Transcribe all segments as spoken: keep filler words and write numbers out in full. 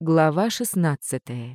Глава шестнадцатая.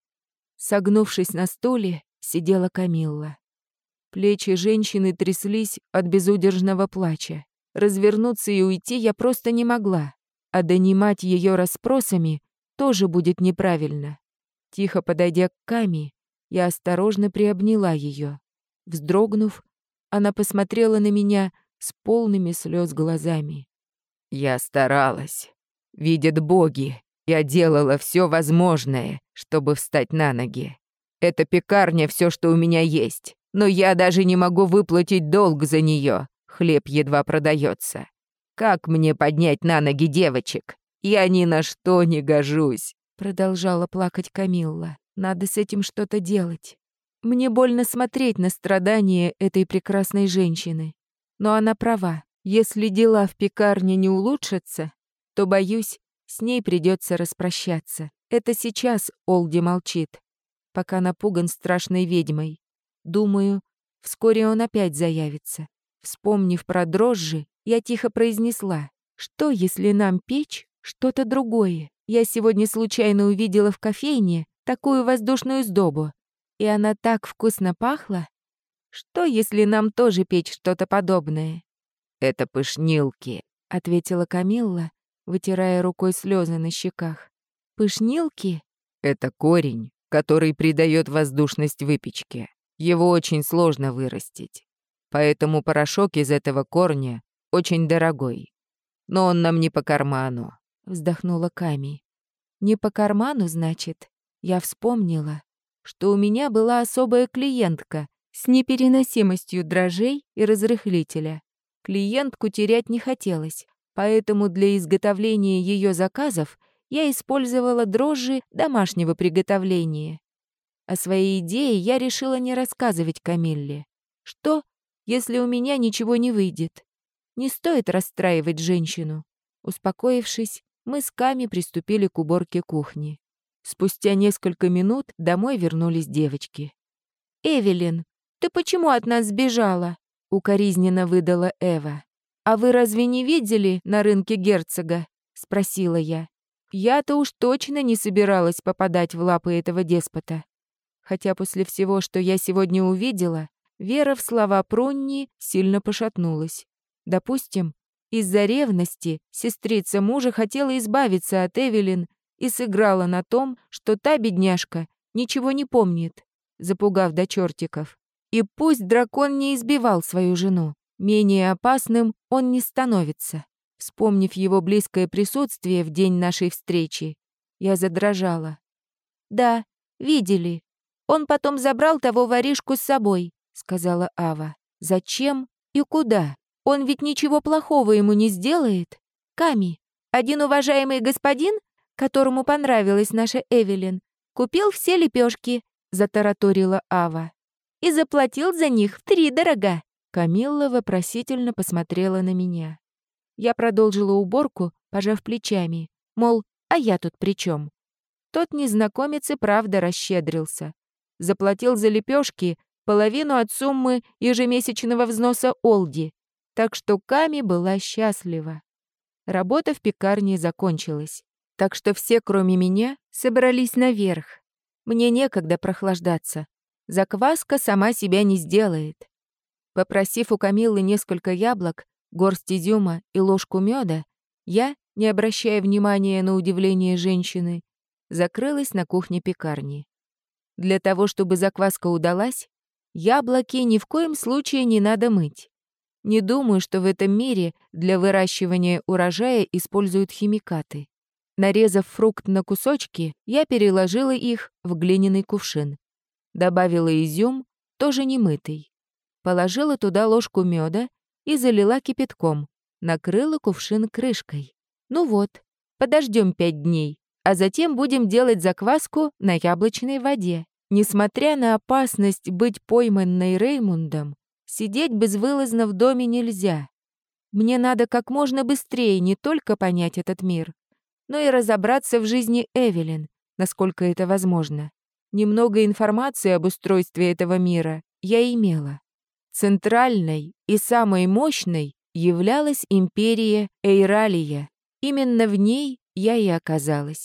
Согнувшись на стуле, сидела Камилла. Плечи женщины тряслись от безудержного плача. Развернуться и уйти я просто не могла, а донимать ее расспросами тоже будет неправильно. Тихо подойдя к Ками, я осторожно приобняла ее. Вздрогнув, она посмотрела на меня с полными слез глазами. «Я старалась. Видят боги. Я делала все возможное, чтобы встать на ноги. Эта пекарня — все, что у меня есть. Но я даже не могу выплатить долг за нее. Хлеб едва продается. Как мне поднять на ноги девочек? Я ни на что не гожусь», — продолжала плакать Камилла. «Надо с этим что-то делать. Мне больно смотреть на страдания этой прекрасной женщины. Но она права. Если дела в пекарне не улучшатся, то, боюсь, с ней придется распрощаться. Это сейчас Олди молчит, пока напуган страшной ведьмой. Думаю, вскоре он опять заявится. Вспомнив про дрожжи, я тихо произнесла: «Что, если нам печь что-то другое? Я сегодня случайно увидела в кофейне такую воздушную сдобу, и она так вкусно пахла. Что, если нам тоже печь что-то подобное?» «Это пышнилки», — ответила Камилла, вытирая рукой слезы на щеках. «Пышнилки?» «Это корень, который придает воздушность выпечке. Его очень сложно вырастить. Поэтому порошок из этого корня очень дорогой. Но он нам не по карману», — вздохнула Ками. «Не по карману, значит?» Я вспомнила, что у меня была особая клиентка с непереносимостью дрожжей и разрыхлителя. Клиентку терять не хотелось, поэтому для изготовления ее заказов я использовала дрожжи домашнего приготовления. О своей идее я решила не рассказывать Камилле. Что, если у меня ничего не выйдет? Не стоит расстраивать женщину. Успокоившись, мы с Ками приступили к уборке кухни. Спустя несколько минут домой вернулись девочки. «Эвелин, ты почему от нас сбежала?» — укоризненно выдала Эва. «А вы разве не видели на рынке герцога?» — спросила я. Я-то уж точно не собиралась попадать в лапы этого деспота. Хотя после всего, что я сегодня увидела, вера в слова Пронни сильно пошатнулась. Допустим, из-за ревности сестрица мужа хотела избавиться от Эвелин и сыграла на том, что та бедняжка ничего не помнит, запугав до чертиков. И пусть дракон не избивал свою жену, менее опасным он не становится. Вспомнив его близкое присутствие в день нашей встречи, я задрожала. «Да, видели. Он потом забрал того воришку с собой», — сказала Ава. «Зачем и куда? Он ведь ничего плохого ему не сделает. Ками, один уважаемый господин, которому понравилась наша Эвелин, купил все лепешки», — затараторила Ава. «И заплатил за них втридорога». Камилла вопросительно посмотрела на меня. Я продолжила уборку, пожав плечами, мол, а я тут при чем? Тот незнакомец и правда расщедрился. Заплатил за лепешки половину от суммы ежемесячного взноса Олди, так что Ками была счастлива. Работа в пекарне закончилась, так что все, кроме меня, собрались наверх. Мне некогда прохлаждаться. Закваска сама себя не сделает. Попросив у Камиллы несколько яблок, горсть изюма и ложку меда, я, не обращая внимания на удивление женщины, закрылась на кухне пекарни. Для того, чтобы закваска удалась, яблоки ни в коем случае не надо мыть. Не думаю, что в этом мире для выращивания урожая используют химикаты. Нарезав фрукт на кусочки, я переложила их в глиняный кувшин. Добавила изюм, тоже немытый. Положила туда ложку меда и залила кипятком, накрыла кувшин крышкой. Ну вот, подождем пять дней, а затем будем делать закваску на яблочной воде. Несмотря на опасность быть пойманной Реймундом, сидеть безвылазно в доме нельзя. Мне надо как можно быстрее не только понять этот мир, но и разобраться в жизни Эвелин, насколько это возможно. Немного информации об устройстве этого мира я имела. Центральной и самой мощной являлась империя Эйралия. Именно в ней я и оказалась.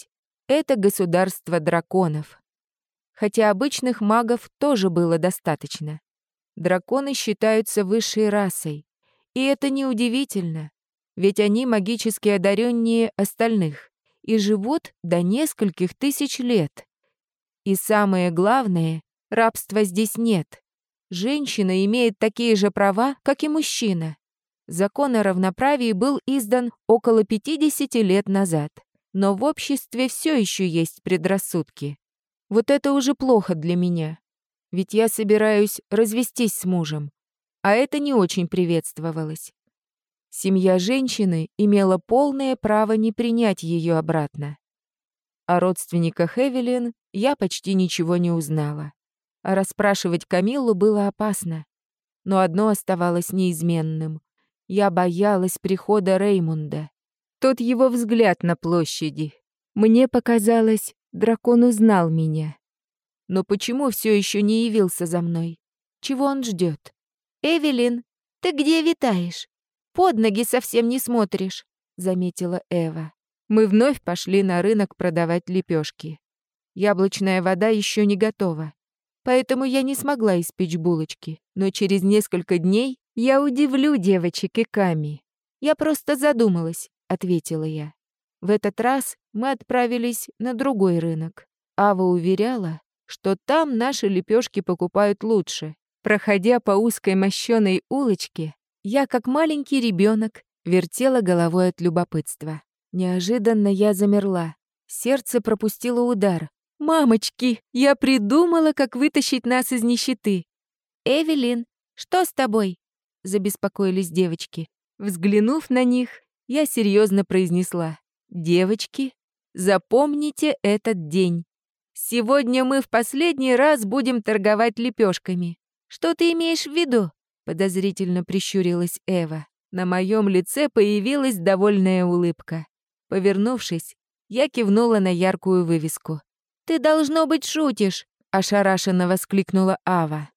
Это государство драконов. Хотя обычных магов тоже было достаточно. Драконы считаются высшей расой. И это неудивительно, ведь они магически одареннее остальных и живут до нескольких тысяч лет. И самое главное, рабства здесь нет. Женщина имеет такие же права, как и мужчина. Закон о равноправии был издан около пятидесяти лет назад, но в обществе все еще есть предрассудки. Вот это уже плохо для меня, ведь я собираюсь развестись с мужем, а это не очень приветствовалось. Семья женщины имела полное право не принять ее обратно. О родственниках Эвелин я почти ничего не узнала. А расспрашивать Камиллу было опасно. Но одно оставалось неизменным. Я боялась прихода Реймунда. Тот его взгляд на площади. Мне показалось, дракон узнал меня. Но почему все еще не явился за мной? Чего он ждет? «Эвелин, ты где витаешь? Под ноги совсем не смотришь», — заметила Эва. Мы вновь пошли на рынок продавать лепешки. Яблочная вода еще не готова, поэтому я не смогла испечь булочки, но через несколько дней я удивлю девочек и Ками. «Я просто задумалась», — ответила я. В этот раз мы отправились на другой рынок. Ава уверяла, что там наши лепешки покупают лучше. Проходя по узкой мощеной улочке, я, как маленький ребенок, вертела головой от любопытства. Неожиданно я замерла. Сердце пропустило удар. «Мамочки, я придумала, как вытащить нас из нищеты!» «Эвелин, что с тобой?» — забеспокоились девочки. Взглянув на них, я серьезно произнесла: «Девочки, запомните этот день. Сегодня мы в последний раз будем торговать лепешками». «Что ты имеешь в виду?» — подозрительно прищурилась Эва. На моем лице появилась довольная улыбка. Повернувшись, я кивнула на яркую вывеску. «Ты, должно быть, шутишь!» — ошарашенно воскликнула Ава.